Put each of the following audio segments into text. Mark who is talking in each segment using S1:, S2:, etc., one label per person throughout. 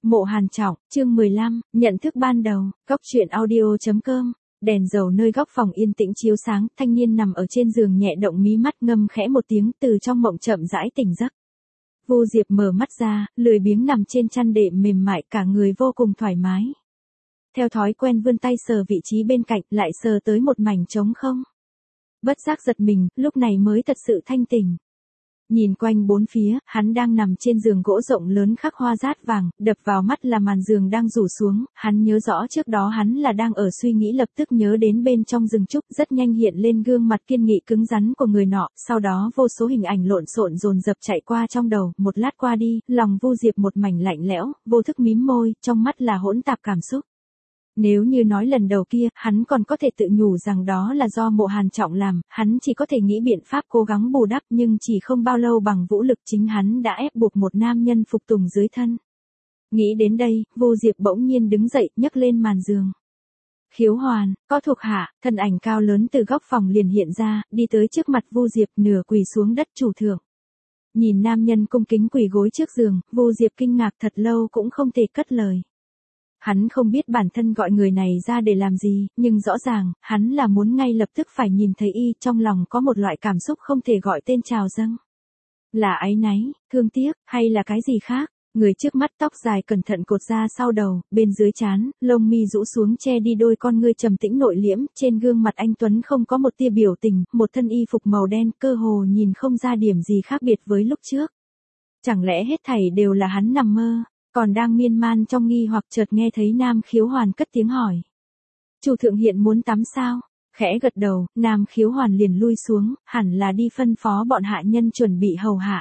S1: Mộ Hàn Trọng, chương 15, nhận thức ban đầu, góc truyện audio.com, đèn dầu nơi góc phòng yên tĩnh chiếu sáng, thanh niên nằm ở trên giường nhẹ động mí mắt ngâm khẽ một tiếng từ trong mộng chậm rãi tỉnh giấc. Vu Diệp mở mắt ra, lười biếng nằm trên chăn đệm mềm mại cả người vô cùng thoải mái. Theo thói quen vươn tay sờ vị trí bên cạnh lại sờ tới một mảnh trống không. Bất giác giật mình, lúc này mới thật sự thanh tỉnh. Nhìn quanh bốn phía, hắn đang nằm trên giường gỗ rộng lớn khắc hoa dát vàng, đập vào mắt là màn giường đang rủ xuống, hắn nhớ rõ trước đó hắn là đang ở suy nghĩ lập tức nhớ đến bên trong rừng trúc, rất nhanh hiện lên gương mặt kiên nghị cứng rắn của người nọ, sau đó vô số hình ảnh lộn xộn dồn dập chạy qua trong đầu, một lát qua đi, lòng Vu Diệp một mảnh lạnh lẽo, vô thức mím môi, trong mắt là hỗn tạp cảm xúc. Nếu như nói lần đầu kia, hắn còn có thể tự nhủ rằng đó là do Mộ Hàn Trọng làm, hắn chỉ có thể nghĩ biện pháp cố gắng bù đắp nhưng chỉ không bao lâu bằng vũ lực chính hắn đã ép buộc một nam nhân phục tùng dưới thân. Nghĩ đến đây, Vu Diệp bỗng nhiên đứng dậy, nhấc lên màn giường. Khiếu Hoàn, có thuộc hạ, thân ảnh cao lớn từ góc phòng liền hiện ra, đi tới trước mặt Vu Diệp nửa quỳ xuống đất chủ thượng. Nhìn nam nhân cung kính quỳ gối trước giường, Vu Diệp kinh ngạc thật lâu cũng không thể cất lời. Hắn không biết bản thân gọi người này ra để làm gì, nhưng rõ ràng, hắn là muốn ngay lập tức phải nhìn thấy y, trong lòng có một loại cảm xúc không thể gọi tên trào dâng. Là áy náy, thương tiếc, hay là cái gì khác? Người trước mắt tóc dài cẩn thận cột ra sau đầu, bên dưới trán, lông mi rũ xuống che đi đôi con ngươi trầm tĩnh nội liễm, trên gương mặt anh Tuấn không có một tia biểu tình, một thân y phục màu đen cơ hồ nhìn không ra điểm gì khác biệt với lúc trước. Chẳng lẽ hết thảy đều là hắn nằm mơ? Còn đang miên man trong nghi hoặc chợt nghe thấy Nam Khiếu Hoàn cất tiếng hỏi. Chủ thượng hiện muốn tắm sao? Khẽ gật đầu, Nam Khiếu Hoàn liền lui xuống, hẳn là đi phân phó bọn hạ nhân chuẩn bị hầu hạ.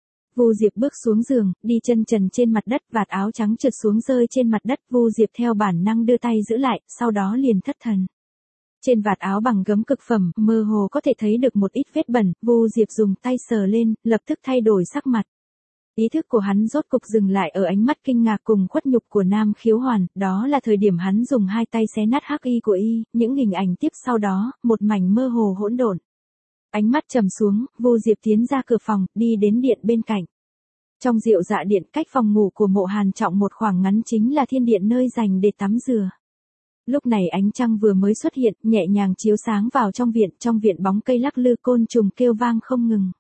S1: Vu Diệp bước xuống giường, đi chân trần trên mặt đất, vạt áo trắng trượt xuống rơi trên mặt đất, Vu Diệp theo bản năng đưa tay giữ lại, sau đó liền thất thần. Trên vạt áo bằng gấm cực phẩm, mơ hồ có thể thấy được một ít vết bẩn, Vu Diệp dùng tay sờ lên, lập tức thay đổi sắc mặt. Ý thức của hắn rốt cục dừng lại ở ánh mắt kinh ngạc cùng khuất nhục của Nam Khiếu Hoàn, đó là thời điểm hắn dùng hai tay xé nát hắc y của y, những hình ảnh tiếp sau đó, một mảnh mơ hồ hỗn độn. Ánh mắt trầm xuống, Vu Diệp tiến ra cửa phòng, đi đến điện bên cạnh. Trong Diệu Dạ điện, cách phòng ngủ của Mộ Hàn Trọng một khoảng ngắn chính là thiên điện nơi dành để tắm rửa. Lúc này ánh trăng vừa mới xuất hiện, nhẹ nhàng chiếu sáng vào trong viện bóng cây lắc lư, côn trùng kêu vang không ngừng.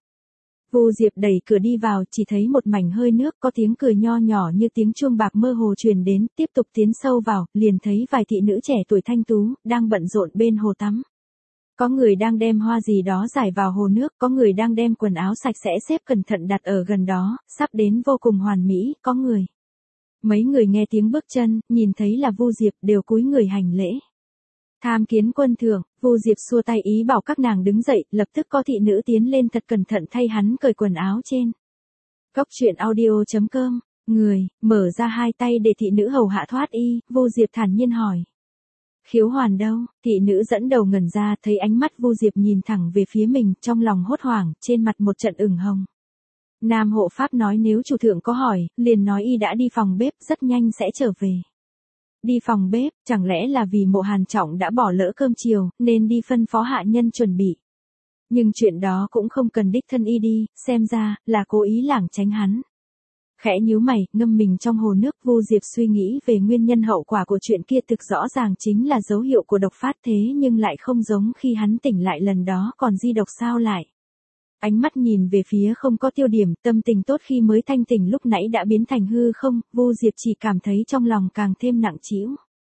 S1: Vu Diệp đẩy cửa đi vào, chỉ thấy một mảnh hơi nước, có tiếng cười nho nhỏ như tiếng chuông bạc mơ hồ truyền đến, tiếp tục tiến sâu vào, liền thấy vài thị nữ trẻ tuổi thanh tú, đang bận rộn bên hồ tắm. Có người đang đem hoa gì đó rải vào hồ nước, có người đang đem quần áo sạch sẽ xếp cẩn thận đặt ở gần đó, sắp đến vô cùng hoàn mỹ, có người. Mấy người nghe tiếng bước chân, nhìn thấy là Vu Diệp đều cúi người hành lễ. Tham kiến quân thượng, Vu Diệp xua tay ý bảo các nàng đứng dậy, lập tức có thị nữ tiến lên thật cẩn thận thay hắn cởi quần áo trên. Góc truyện audio.com, người, mở ra hai tay để thị nữ hầu hạ thoát y, Vu Diệp thản nhiên hỏi. Khiếu Hoàn đâu? Thị nữ dẫn đầu ngẩn ra, thấy ánh mắt Vu Diệp nhìn thẳng về phía mình, trong lòng hốt hoảng, trên mặt một trận ửng hồng. Nam hộ pháp nói nếu chủ thượng có hỏi, liền nói y đã đi phòng bếp, rất nhanh sẽ trở về. Đi phòng bếp, chẳng lẽ là vì Mộ Hàn Trọng đã bỏ lỡ cơm chiều, nên đi phân phó hạ nhân chuẩn bị. Nhưng chuyện đó cũng không cần đích thân y đi, xem ra, là cố ý lảng tránh hắn. Khẽ nhíu mày, ngâm mình trong hồ nước, Vu Diệp suy nghĩ về nguyên nhân hậu quả của chuyện kia, thực rõ ràng chính là dấu hiệu của độc phát, thế nhưng lại không giống khi hắn tỉnh lại lần đó, còn di độc sao lại. Ánh mắt nhìn về phía không có tiêu điểm, tâm tình tốt khi mới thanh tỉnh lúc nãy đã biến thành hư không, Vu Diệp chỉ cảm thấy trong lòng càng thêm nặng trĩu.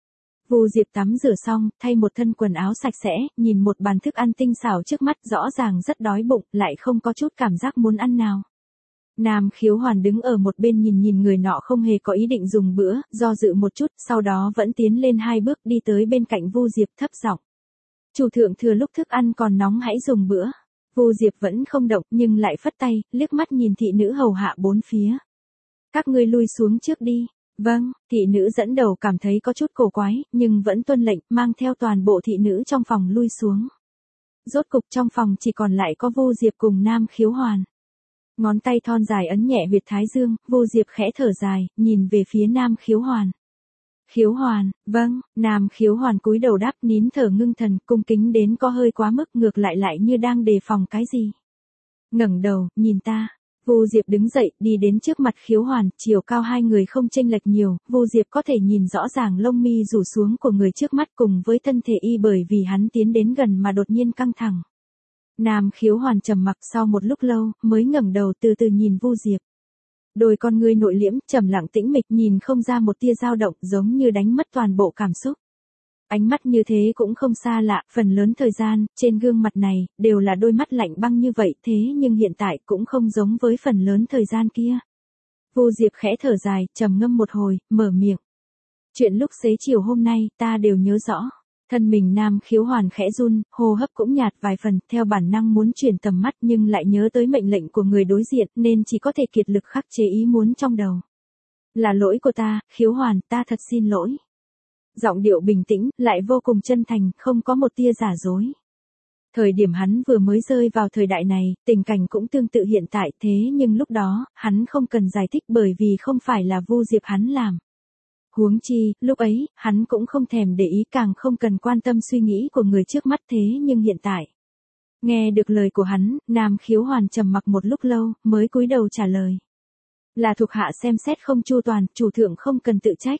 S1: Vu Diệp tắm rửa xong, thay một thân quần áo sạch sẽ, nhìn một bàn thức ăn tinh xảo trước mắt, rõ ràng rất đói bụng, lại không có chút cảm giác muốn ăn nào. Nam Khiếu Hoàn đứng ở một bên nhìn người nọ không hề có ý định dùng bữa, do dự một chút, sau đó vẫn tiến lên hai bước đi tới bên cạnh Vu Diệp thấp giọng. Chủ thượng thừa lúc thức ăn còn nóng hãy dùng bữa. Vu Diệp vẫn không động nhưng lại phất tay, liếc mắt nhìn thị nữ hầu hạ bốn phía. Các ngươi lui xuống trước đi. Vâng, thị nữ dẫn đầu cảm thấy có chút cổ quái, nhưng vẫn tuân lệnh, mang theo toàn bộ thị nữ trong phòng lui xuống. Rốt cục trong phòng chỉ còn lại có Vu Diệp cùng Nam Khiếu Hoàn. Ngón tay thon dài ấn nhẹ huyệt thái dương, Vu Diệp khẽ thở dài, nhìn về phía Nam Khiếu Hoàn. Khiếu Hoàn, vâng, Nam Khiếu Hoàn cúi đầu đáp, nín thở ngưng thần, cung kính đến có hơi quá mức, ngược lại như đang đề phòng cái gì. Ngẩng đầu, nhìn ta. Vu Diệp đứng dậy, đi đến trước mặt Khiếu Hoàn, chiều cao hai người không chênh lệch nhiều, Vu Diệp có thể nhìn rõ ràng lông mi rủ xuống của người trước mắt cùng với thân thể y bởi vì hắn tiến đến gần mà đột nhiên căng thẳng. Nam Khiếu Hoàn trầm mặc sau một lúc lâu, mới ngẩng đầu từ từ nhìn Vu Diệp. Đôi con ngươi nội liễm, trầm lặng tĩnh mịch, nhìn không ra một tia dao động, giống như đánh mất toàn bộ cảm xúc. Ánh mắt như thế cũng không xa lạ, phần lớn thời gian, trên gương mặt này, đều là đôi mắt lạnh băng như vậy, thế nhưng hiện tại cũng không giống với phần lớn thời gian kia. Vu Diệp khẽ thở dài, trầm ngâm một hồi, mở miệng. Chuyện lúc xế chiều hôm nay, ta đều nhớ rõ. Thân mình Nam Khiếu Hoàn khẽ run, hô hấp cũng nhạt vài phần, theo bản năng muốn chuyển tầm mắt nhưng lại nhớ tới mệnh lệnh của người đối diện nên chỉ có thể kiệt lực khắc chế ý muốn trong đầu. Là lỗi của ta, Khiếu Hoàn, ta thật xin lỗi. Giọng điệu bình tĩnh, lại vô cùng chân thành, không có một tia giả dối. Thời điểm hắn vừa mới rơi vào thời đại này, tình cảnh cũng tương tự hiện tại, thế nhưng lúc đó, hắn không cần giải thích bởi vì không phải là Vu Diệp hắn làm. Huống chi, lúc ấy, hắn cũng không thèm để ý, càng không cần quan tâm suy nghĩ của người trước mắt, thế nhưng hiện tại. Nghe được lời của hắn, Nam Khiếu Hoàn trầm mặc một lúc lâu, mới cúi đầu trả lời. Là thuộc hạ xem xét không chu toàn, chủ thượng không cần tự trách.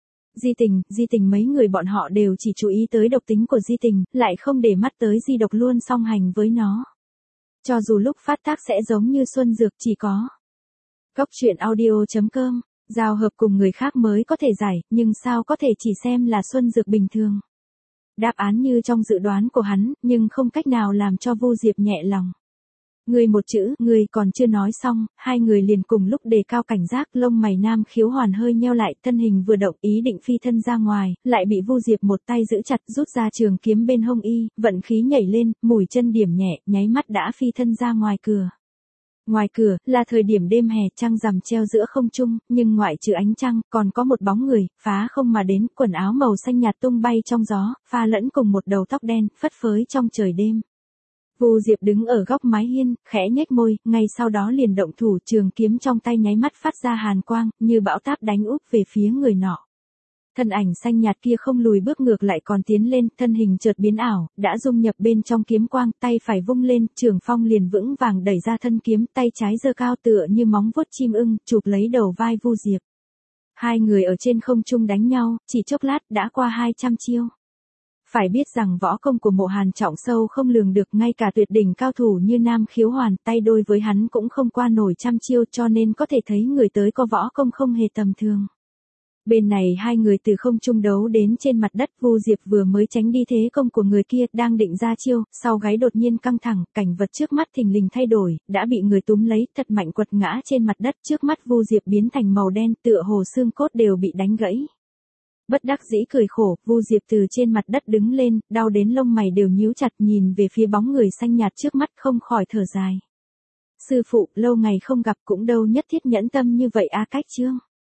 S1: Di tình mấy người bọn họ đều chỉ chú ý tới độc tính của Di tình, lại không để mắt tới Di độc luôn song hành với nó. Cho dù lúc phát tác sẽ giống như xuân dược chỉ có. Góc truyện audio.com, giao hợp cùng người khác mới có thể giải, nhưng sao có thể chỉ xem là xuân dược bình thường. Đáp án như trong dự đoán của hắn, nhưng không cách nào làm cho Vu Diệp nhẹ lòng. Người một chữ, người còn chưa nói xong, hai người liền cùng lúc đề cao cảnh giác, lông mày Nam Khiếu Hoàn hơi nheo lại, thân hình vừa động ý định phi thân ra ngoài, lại bị Vu Diệp một tay giữ chặt, rút ra trường kiếm bên hông y, vận khí nhảy lên, mũi chân điểm nhẹ, nháy mắt đã phi thân ra ngoài cửa. Ngoài cửa, là thời điểm đêm hè, trăng rằm treo giữa không trung, nhưng ngoại trừ ánh trăng, còn có một bóng người, phá không mà đến, quần áo màu xanh nhạt tung bay trong gió, pha lẫn cùng một đầu tóc đen, phất phới trong trời đêm. Vu Diệp đứng ở góc mái hiên, khẽ nhếch môi, ngay sau đó liền động thủ, trường kiếm trong tay nháy mắt phát ra hàn quang, như bão táp đánh úp về phía người nọ. Thân ảnh xanh nhạt kia không lùi bước ngược lại còn tiến lên, thân hình chợt biến ảo, đã dung nhập bên trong kiếm quang, tay phải vung lên, trường phong liền vững vàng đẩy ra thân kiếm, tay trái giơ cao tựa như móng vuốt chim ưng, chụp lấy đầu vai Vu Diệp. Hai người ở trên không trung đánh nhau, chỉ chốc lát đã qua 200 chiêu. Phải biết rằng võ công của Mộ Hàn trọng sâu không lường được, ngay cả tuyệt đỉnh cao thủ như Nam Khiếu Hoàn, tay đôi với hắn cũng không qua nổi trăm chiêu, cho nên có thể thấy người tới có võ công không hề tầm thường. Bên này hai người từ không trung đấu đến trên mặt đất, Vu Diệp vừa mới tránh đi thế công của người kia, đang định ra chiêu, sau gáy đột nhiên căng thẳng, cảnh vật trước mắt thình lình thay đổi, đã bị người túm lấy, thật mạnh quật ngã trên mặt đất, trước mắt Vu Diệp biến thành màu đen, tựa hồ xương cốt đều bị đánh gãy. Bất đắc dĩ cười khổ, Vu Diệp từ trên mặt đất đứng lên, đau đến lông mày đều nhíu chặt, nhìn về phía bóng người xanh nhạt trước mắt không khỏi thở dài. Sư phụ, lâu ngày không gặp cũng đâu nhất thiết nhẫn tâm như vậy a Cách Chương.